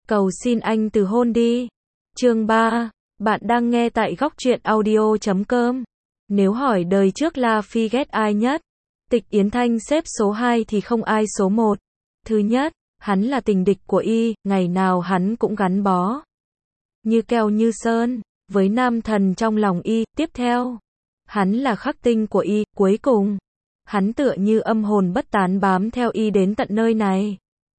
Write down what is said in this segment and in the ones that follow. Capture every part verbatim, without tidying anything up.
Cầu xin anh từ hôn đi. Chương ba. Bạn đang nghe tại góc truyện audio chấm com. Nếu hỏi đời trước La Phi ghét ai nhất? Tịch Yến Thanh xếp số hai thì không ai số một. Thứ nhất, hắn là tình địch của y, ngày nào hắn cũng gắn bó như keo như sơn với nam thần trong lòng y. Tiếp theo, hắn là khắc tinh của y. Cuối cùng, hắn tựa như âm hồn bất tán bám theo y đến tận nơi này.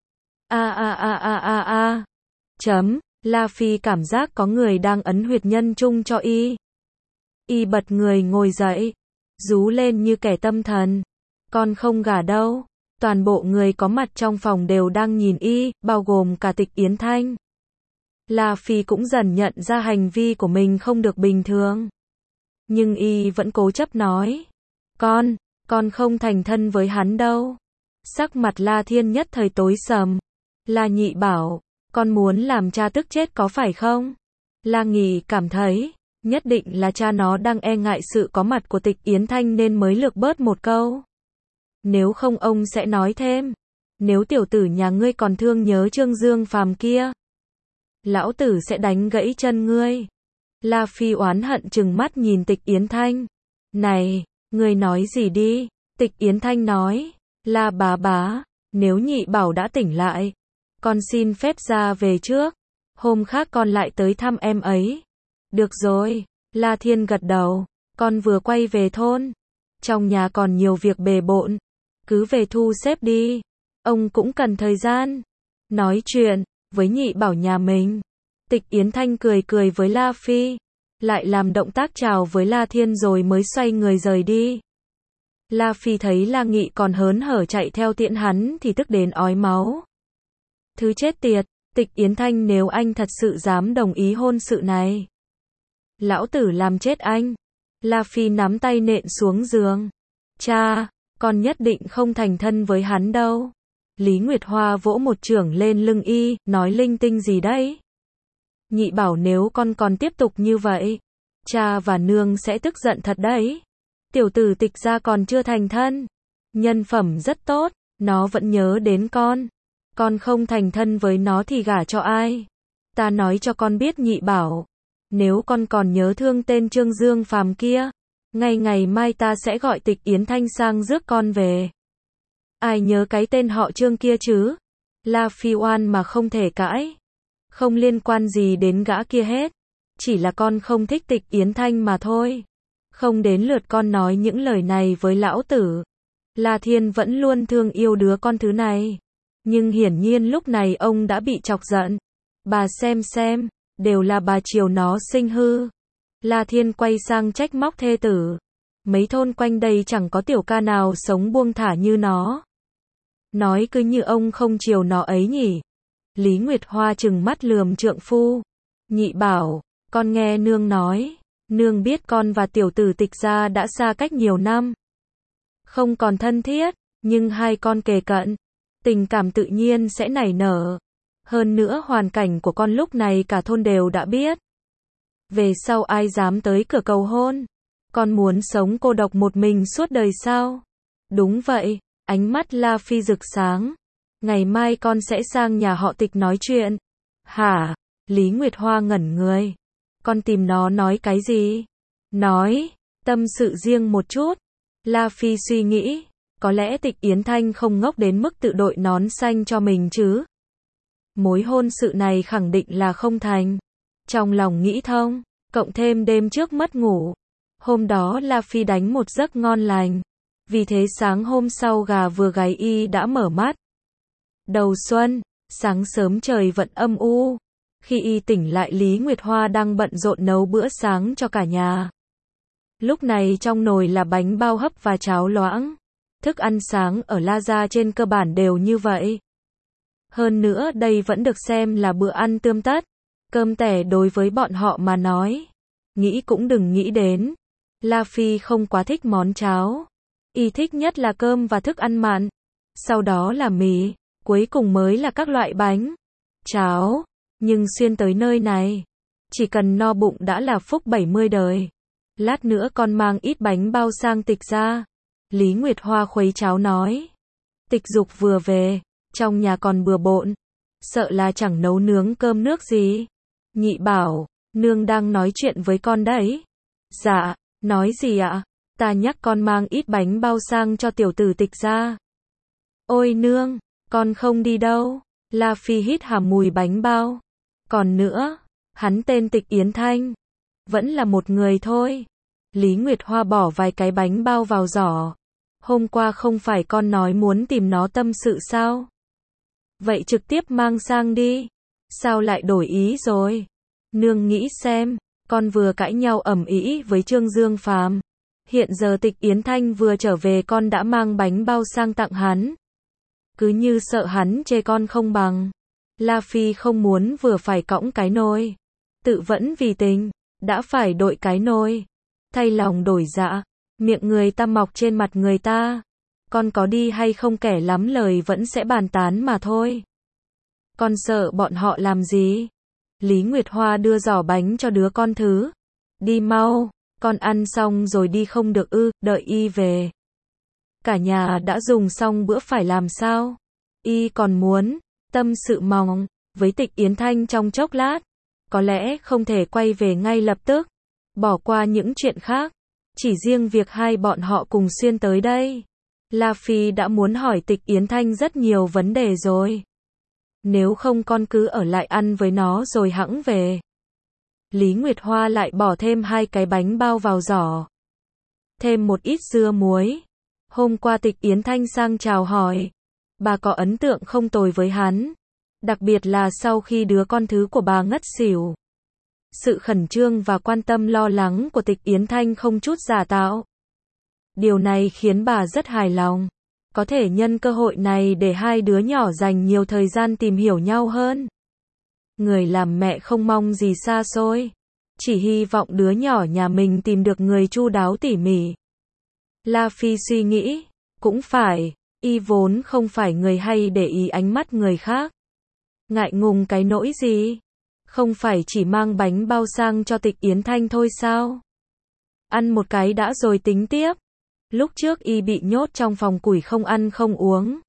A a a a a a. Chấm. La Phi cảm giác có người đang ấn huyệt nhân trung cho y. Y bật người ngồi dậy, rú lên như kẻ tâm thần. Con không gả đâu. Toàn bộ người có mặt trong phòng đều đang nhìn y, bao gồm cả Tịch Yến Thanh. La Phi cũng dần nhận ra hành vi của mình không được bình thường. Nhưng y vẫn cố chấp nói. Con, con không thành thân với hắn đâu. Sắc mặt La Thiên nhất thời tối sầm. La Nhị bảo, con muốn làm cha tức chết có phải không? La Nghì cảm thấy, nhất định là cha nó đang e ngại sự có mặt của Tịch Yến Thanh nên mới lược bớt một câu. Nếu không ông sẽ nói thêm. Nếu tiểu tử nhà ngươi còn thương nhớ Trương Dương Phàm kia, lão tử sẽ đánh gãy chân ngươi. La Phi oán hận trừng mắt nhìn Tịch Yến Thanh. Này, ngươi nói gì đi? Tịch Yến Thanh nói. La bá bá, nếu Nhị bảo đã tỉnh lại, con xin phép ra về trước. Hôm khác con lại tới thăm em ấy. Được rồi. La Thiên gật đầu. Con vừa quay về thôn. Trong nhà còn nhiều việc bề bộn. Cứ về thu xếp đi. Ông cũng cần thời gian nói chuyện với Nhị bảo nhà mình. Tịch Yến Thanh cười cười với La Phi, lại làm động tác chào với La Thiên rồi mới xoay người rời đi. La Phi thấy La Nghị còn hớn hở chạy theo tiễn hắn thì tức đến ói máu. Thứ chết tiệt, Tịch Yến Thanh, nếu anh thật sự dám đồng ý hôn sự này, lão tử làm chết anh. La Phi nắm tay nện xuống giường. Cha, con nhất định không thành thân với hắn đâu. Lý Nguyệt Hoa vỗ một chưởng lên lưng y, nói linh tinh gì đấy? Nhị bảo nếu con còn tiếp tục như vậy, cha và nương sẽ tức giận thật đấy. Tiểu tử Tịch gia còn chưa thành thân, nhân phẩm rất tốt, nó vẫn nhớ đến con. Con không thành thân với nó thì gả cho ai? Ta nói cho con biết Nhị bảo, nếu con còn nhớ thương tên Trương Dương Phàm kia, ngày ngày mai ta sẽ gọi Tịch Yến Thanh sang rước con về. Ai nhớ cái tên họ Trương kia chứ? La Phi oan mà không thể cãi. Không liên quan gì đến gã kia hết. Chỉ là con không thích Tịch Yến Thanh mà thôi. Không đến lượt con nói những lời này với lão tử. La Thiên vẫn luôn thương yêu đứa con thứ này. Nhưng hiển nhiên lúc này ông đã bị chọc giận. Bà xem xem, đều là bà chiều nó sinh hư. La Thiên quay sang trách móc thê tử. Mấy thôn quanh đây chẳng có tiểu ca nào sống buông thả như nó. Nói cứ như ông không chiều nó ấy nhỉ. Lý Nguyệt Hoa trừng mắt lườm trượng phu. Nhị bảo, con nghe nương nói. Nương biết con và tiểu tử Tịch gia đã xa cách nhiều năm, không còn thân thiết, nhưng hai con kề cận, tình cảm tự nhiên sẽ nảy nở. Hơn nữa hoàn cảnh của con lúc này cả thôn đều đã biết. Về sau ai dám tới cửa cầu hôn? Con muốn sống cô độc một mình suốt đời sao? Đúng vậy. Ánh mắt La Phi rực sáng. Ngày mai con sẽ sang nhà họ Tịch nói chuyện. Hả? Lý Nguyệt Hoa ngẩn người. Con tìm nó nói cái gì? Nói, tâm sự riêng một chút. La Phi suy nghĩ, có lẽ Tịch Yến Thanh không ngốc đến mức tự đội nón xanh cho mình chứ. Mối hôn sự này khẳng định là không thành. Trong lòng nghĩ thông, cộng thêm đêm trước mất ngủ. Hôm đó La Phi đánh một giấc ngon lành. Vì thế sáng hôm sau gà vừa gáy y đã mở mắt. Đầu xuân, sáng sớm trời vẫn âm u. Khi y tỉnh lại Lý Nguyệt Hoa đang bận rộn nấu bữa sáng cho cả nhà. Lúc này trong nồi là bánh bao hấp và cháo loãng. Thức ăn sáng ở La gia trên cơ bản đều như vậy. Hơn nữa đây vẫn được xem là bữa ăn tươm tất. Cơm tẻ đối với bọn họ mà nói. Nghĩ cũng đừng nghĩ đến. La Phi không quá thích món cháo. Y thích nhất là cơm và thức ăn mặn. Sau đó là mì. Cuối cùng mới là các loại bánh, cháo. Nhưng xuyên tới nơi này, chỉ cần no bụng đã là phúc bảy mươi đời. Lát nữa con mang ít bánh bao sang Tịch gia. Lý Nguyệt Hoa khuấy cháo nói. Tịch Dục vừa về, trong nhà còn bừa bộn. sợ là chẳng nấu nướng cơm nước gì. Nhị bảo, nương đang nói chuyện với con đấy. Dạ, nói gì ạ? Ta nhắc con mang ít bánh bao sang cho tiểu tử Tịch ra. Ôi nương, con không đi đâu. La Phi hít hà mùi bánh bao. Còn nữa, hắn tên Tịch Yến Thanh. Vẫn là một người thôi. Lý Nguyệt Hoa bỏ vài cái bánh bao vào giỏ. Hôm qua không phải con nói muốn tìm nó tâm sự sao? Vậy trực tiếp mang sang đi. Sao lại đổi ý rồi? Nương nghĩ xem, con vừa cãi nhau ầm ĩ với Trương Dương Phàm. Hiện giờ Tịch Yến Thanh vừa trở về con đã mang bánh bao sang tặng hắn. Cứ như sợ hắn chê con không bằng. La Phi không muốn vừa phải cõng cái nôi. Tự vẫn vì tình, đã phải đội cái nôi. Thay lòng đổi dạ, miệng người ta mọc trên mặt người ta. Con có đi hay không kẻ lắm lời vẫn sẽ bàn tán mà thôi. Con sợ bọn họ làm gì? Lý Nguyệt Hoa đưa giỏ bánh cho đứa con thứ. Đi mau, con ăn xong rồi đi không được ư, đợi y về. Cả nhà đã dùng xong bữa phải làm sao? Y còn muốn tâm sự mỏng với Tịch Yến Thanh trong chốc lát. Có lẽ không thể quay về ngay lập tức. Bỏ qua những chuyện khác. Chỉ riêng việc hai bọn họ cùng xuyên tới đây. La Phi đã muốn hỏi Tịch Yến Thanh rất nhiều vấn đề rồi. Nếu không con cứ ở lại ăn với nó rồi hẵng về. Lý Nguyệt Hoa lại bỏ thêm hai cái bánh bao vào giỏ. Thêm một ít dưa muối. Hôm qua Tịch Yến Thanh sang chào hỏi. Bà có ấn tượng không tồi với hắn. Đặc biệt là sau khi đứa con thứ của bà ngất xỉu. Sự khẩn trương và quan tâm lo lắng của Tịch Yến Thanh không chút giả tạo. Điều này khiến bà rất hài lòng. Có thể nhân cơ hội này để hai đứa nhỏ dành nhiều thời gian tìm hiểu nhau hơn. Người làm mẹ không mong gì xa xôi. Chỉ hy vọng đứa nhỏ nhà mình tìm được người chu đáo tỉ mỉ. La Phi suy nghĩ. Cũng phải, y vốn không phải người hay để ý ánh mắt người khác. Ngại ngùng cái nỗi gì? Không phải chỉ mang bánh bao sang cho Tịch Yến Thanh thôi sao? Ăn một cái đã rồi tính tiếp. Lúc trước y bị nhốt trong phòng củi không ăn không uống.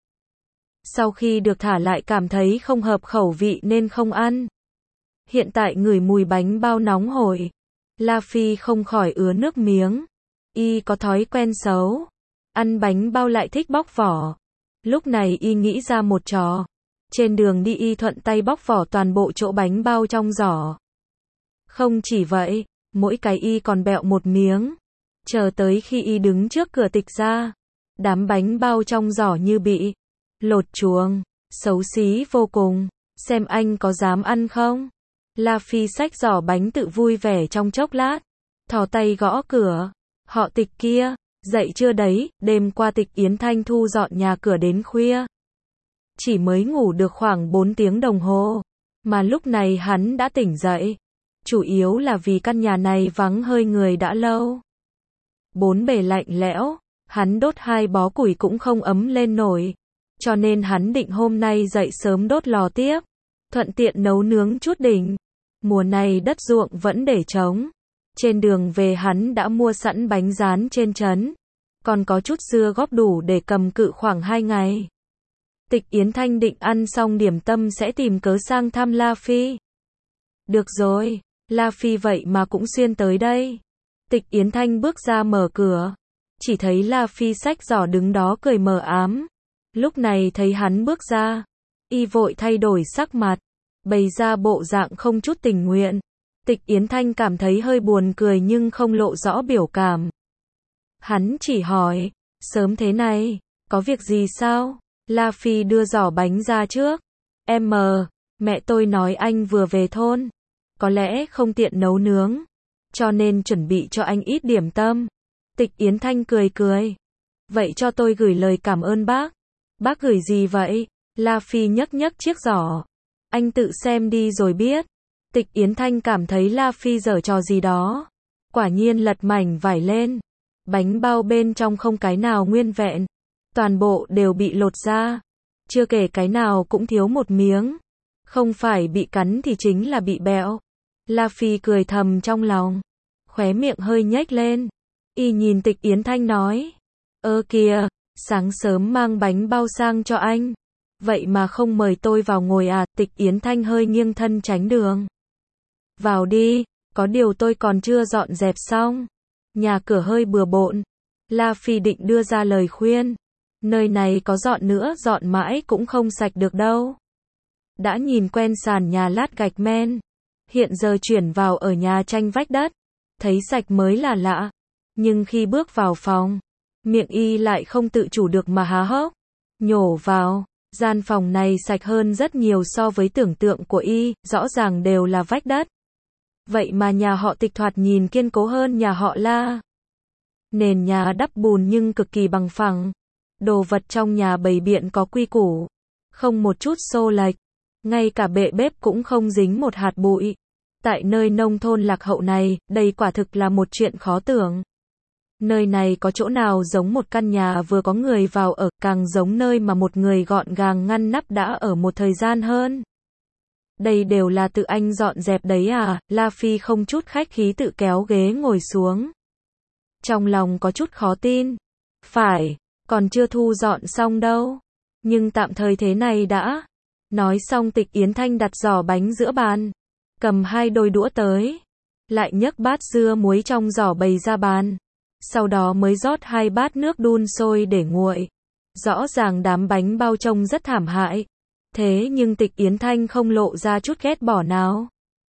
Sau khi được thả lại cảm thấy không hợp khẩu vị nên không ăn. Hiện tại ngửi mùi bánh bao nóng hổi. La Phi không khỏi ứa nước miếng. Y có thói quen xấu. Ăn bánh bao lại thích bóc vỏ. Lúc này y nghĩ ra một trò. Trên đường đi y thuận tay bóc vỏ toàn bộ chỗ bánh bao trong giỏ. Không chỉ vậy, mỗi cái y còn bẹo một miếng. Chờ tới khi y đứng trước cửa Tịch ra. Đám bánh bao trong giỏ như bị lột chuồng, xấu xí vô cùng. Xem anh có dám ăn không? La Phi xách giỏ bánh tự vui vẻ trong chốc lát. Thò tay gõ cửa. Họ Tịch kia, dậy chưa đấy? Đêm qua Tịch Yến Thanh thu dọn nhà cửa đến khuya. Chỉ mới ngủ được khoảng bốn tiếng đồng hồ. Mà lúc này hắn đã tỉnh dậy. Chủ yếu là vì căn nhà này vắng hơi người đã lâu. Bốn bề lạnh lẽo. Hắn đốt hai bó củi cũng không ấm lên nổi. Cho nên hắn định hôm nay dậy sớm đốt lò tiếp. Thuận tiện nấu nướng chút đỉnh. Mùa này đất ruộng vẫn để trống. Trên đường về hắn đã mua sẵn bánh rán trên trấn. Còn có chút dưa góp đủ để cầm cự khoảng hai ngày. Tịch Yến Thanh định ăn xong điểm tâm sẽ tìm cớ sang thăm La Phi. Được rồi, La Phi vậy mà cũng xuyên tới đây. Tịch Yến Thanh bước ra mở cửa. Chỉ thấy La Phi xách giỏ đứng đó cười mờ ám. Lúc này thấy hắn bước ra. Y vội thay đổi sắc mặt. Bày ra bộ dạng không chút tình nguyện. Tịch Yến Thanh cảm thấy hơi buồn cười nhưng không lộ rõ biểu cảm. Hắn chỉ hỏi. Sớm thế này, có việc gì sao? La Phi đưa giỏ bánh ra trước. Em mờ, mẹ tôi nói anh vừa về thôn. Có lẽ không tiện nấu nướng. Cho nên chuẩn bị cho anh ít điểm tâm. Tịch Yến Thanh cười cười. Vậy cho tôi gửi lời cảm ơn bác. Bác gửi gì vậy? La Phi nhấc nhấc chiếc giỏ. Anh tự xem đi rồi biết. Tịch Yến Thanh cảm thấy La Phi giở trò gì đó. Quả nhiên lật mảnh vải lên. Bánh bao bên trong không cái nào nguyên vẹn. Toàn bộ đều bị lột ra. Chưa kể cái nào cũng thiếu một miếng. Không phải bị cắn thì chính là bị bẹo. La Phi cười thầm trong lòng. Khóe miệng hơi nhếch lên. Y nhìn Tịch Yến Thanh nói. Ơ kìa, sáng sớm mang bánh bao sang cho anh. Vậy mà không mời tôi vào ngồi à, Tịch Yến Thanh hơi nghiêng thân tránh đường. Vào đi, có điều tôi còn chưa dọn dẹp xong. Nhà cửa hơi bừa bộn. La Phi định đưa ra lời khuyên. Nơi này có dọn nữa dọn mãi cũng không sạch được đâu. Đã nhìn quen sàn nhà lát gạch men. Hiện giờ chuyển vào ở nhà tranh vách đất. Thấy sạch mới là lạ. Nhưng khi bước vào phòng, miệng y lại không tự chủ được mà há hốc. Nhổ vào, gian phòng này sạch hơn rất nhiều so với tưởng tượng của y, rõ ràng đều là vách đất. Vậy mà nhà họ Tịch thoạt nhìn kiên cố hơn nhà họ La. Nền nhà đắp bùn nhưng cực kỳ bằng phẳng. Đồ vật trong nhà bày biện có quy củ. Không một chút xô lệch. Ngay cả bệ bếp cũng không dính một hạt bụi. Tại nơi nông thôn lạc hậu này, đây quả thực là một chuyện khó tưởng. Nơi này có chỗ nào giống một căn nhà vừa có người vào ở, càng giống nơi mà một người gọn gàng ngăn nắp đã ở một thời gian hơn. Đây đều là tự anh dọn dẹp đấy à, La Phi không chút khách khí tự kéo ghế ngồi xuống. Trong lòng có chút khó tin. Phải, còn chưa thu dọn xong đâu. Nhưng tạm thời thế này đã. Nói xong Tịch Yến Thanh đặt giỏ bánh giữa bàn. Cầm hai đôi đũa tới. Lại nhấc bát dưa muối trong giỏ bày ra bàn. Sau đó mới rót hai bát nước đun sôi để nguội. Rõ ràng đám bánh bao trông rất thảm hại. Thế nhưng Tịch Yến Thanh không lộ ra chút ghét bỏ nào.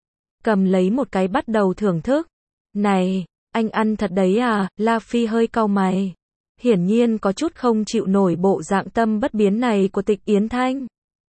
Cầm lấy một cái bắt đầu thưởng thức. Này, anh ăn thật đấy à, La Phi hơi cau mày. Hiển nhiên có chút không chịu nổi bộ dạng tâm bất biến này của Tịch Yến Thanh.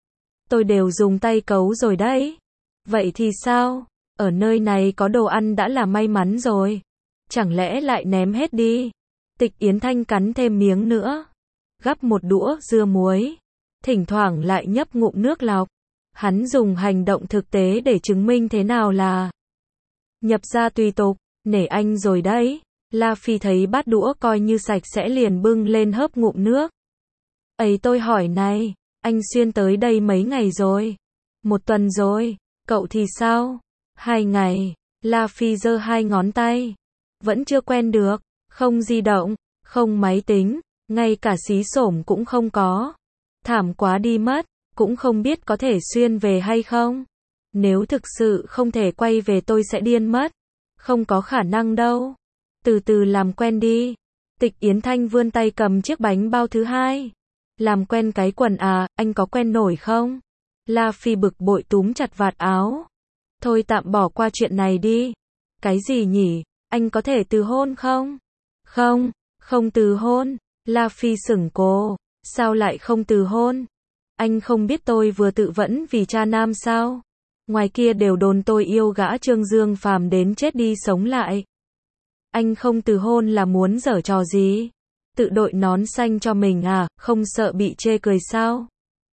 Tôi đều dùng tay cấu rồi đấy. Vậy thì sao? Ở nơi này có đồ ăn đã là may mắn rồi. Chẳng lẽ lại ném hết đi? Tịch Yến Thanh cắn thêm miếng nữa. Gắp một đũa dưa muối. Thỉnh thoảng lại nhấp ngụm nước lọc. Hắn dùng hành động thực tế để chứng minh thế nào là nhập gia tùy tục. Nể anh rồi đấy. La Phi thấy bát đũa coi như sạch sẽ liền bưng lên hớp ngụm nước. Ấy tôi hỏi này, anh Xuyên tới đây mấy ngày rồi? Một tuần rồi. Cậu thì sao? Hai ngày. La Phi giơ hai ngón tay. Vẫn chưa quen được. Không di động. Không máy tính. Ngay cả xí xổm cũng không có. Thảm quá đi mất. Cũng không biết có thể Xuyên về hay không. Nếu thực sự không thể quay về tôi sẽ điên mất. Không có khả năng đâu. Từ từ làm quen đi. Tịch Yến Thanh vươn tay cầm chiếc bánh bao thứ hai. Làm quen cái quần à, anh có quen nổi không? La Phi bực bội túm chặt vạt áo. Thôi tạm bỏ qua chuyện này đi. Cái gì nhỉ? Anh có thể từ hôn không? Không, không từ hôn. La Phi sửng cô. Sao lại không từ hôn? Anh không biết tôi vừa tự vẫn vì cha nam sao? Ngoài kia đều đồn tôi yêu gã Trương Dương Phàm đến chết đi sống lại. Anh không từ hôn là muốn giở trò gì? Tự đội nón xanh cho mình à, không sợ bị chê cười sao?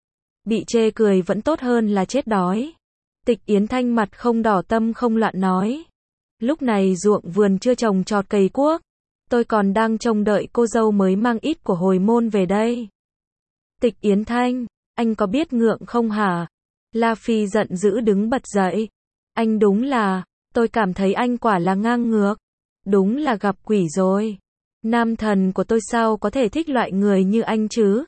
Bị chê cười vẫn tốt hơn là chết đói. Tịch Yến Thanh mặt không đỏ tâm không loạn nói. Lúc này ruộng vườn chưa trồng trọt cày cuốc. Tôi còn đang trông đợi cô dâu mới mang ít của hồi môn về đây. Tịch Yến Thanh, anh có biết ngượng không hả? La Phi giận dữ đứng bật dậy. Anh đúng là, tôi cảm thấy anh quả là ngang ngược. Đúng là gặp quỷ rồi. Nam thần của tôi sao có thể thích loại người như anh chứ?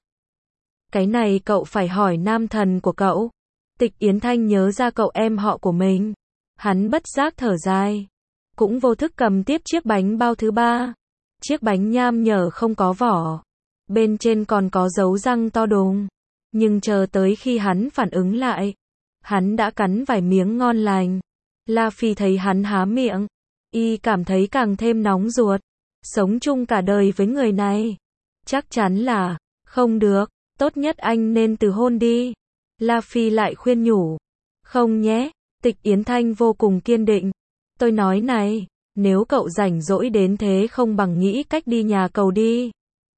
Cái này cậu phải hỏi nam thần của cậu. Tịch Yến Thanh nhớ ra cậu em họ của mình. Hắn bất giác thở dài. Cũng vô thức cầm tiếp chiếc bánh bao thứ ba. Chiếc bánh nham nhở không có vỏ. Bên trên còn có dấu răng to đùng. Nhưng chờ tới khi hắn phản ứng lại. Hắn đã cắn vài miếng ngon lành. La Phi thấy hắn há miệng. Y cảm thấy càng thêm nóng ruột. Sống chung cả đời với người này. Chắc chắn là, không được, tốt nhất anh nên từ hôn đi. La Phi lại khuyên nhủ. Không nhé, Tịch Yến Thanh vô cùng kiên định. Tôi nói này, nếu cậu rảnh rỗi đến thế không bằng nghĩ cách đi nhà cầu đi.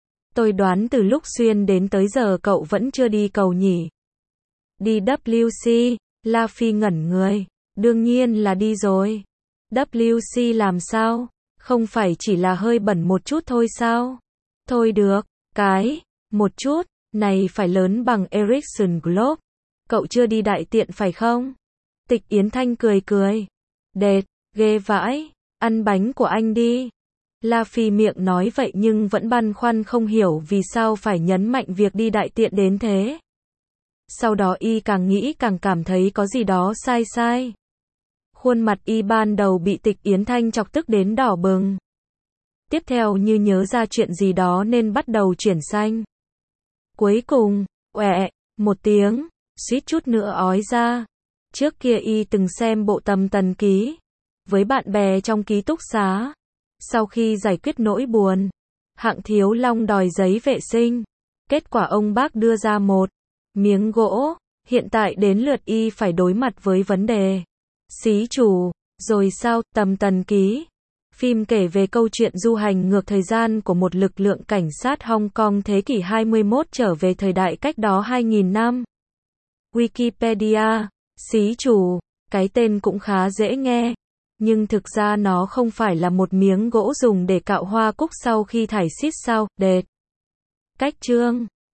Tôi đoán từ lúc Xuyên đến tới giờ cậu vẫn chưa đi cầu nhỉ. Đi W C, La Phi ngẩn người. Đương nhiên là đi rồi. W C làm sao? Không phải chỉ là hơi bẩn một chút thôi sao? Thôi được, cái, một chút, này phải lớn bằng Ericsson Globe. Cậu chưa đi đại tiện phải không? Tịch Yến Thanh cười cười. Đệt, ghê vãi, ăn bánh của anh đi. La Phi miệng nói vậy nhưng vẫn băn khoăn không hiểu vì sao phải nhấn mạnh việc đi đại tiện đến thế. Sau đó y càng nghĩ càng cảm thấy có gì đó sai sai. Khuôn mặt y ban đầu bị Tịch Yến Thanh chọc tức đến đỏ bừng. Tiếp theo như nhớ ra chuyện gì đó nên bắt đầu chuyển xanh. Cuối cùng, oẹ, một tiếng, suýt chút nữa ói ra. Trước kia y từng xem bộ Tầm Tần Ký với bạn bè trong ký túc xá. Sau khi giải quyết nỗi buồn, Hạng Thiếu Long đòi giấy vệ sinh. Kết quả ông bác đưa ra một miếng gỗ. Hiện tại đến lượt y phải đối mặt với vấn đề. Xí chủ, rồi sao, Tầm Tần Ký. Phim kể về câu chuyện du hành ngược thời gian của một lực lượng cảnh sát Hong Kong thế kỷ hai mươi mốt trở về thời đại cách đó hai nghìn năm. Wikipedia, xí chủ, cái tên cũng khá dễ nghe. Nhưng thực ra nó không phải là một miếng gỗ dùng để cạo hoa cúc sau khi thải xít sao, đệt. Cách chương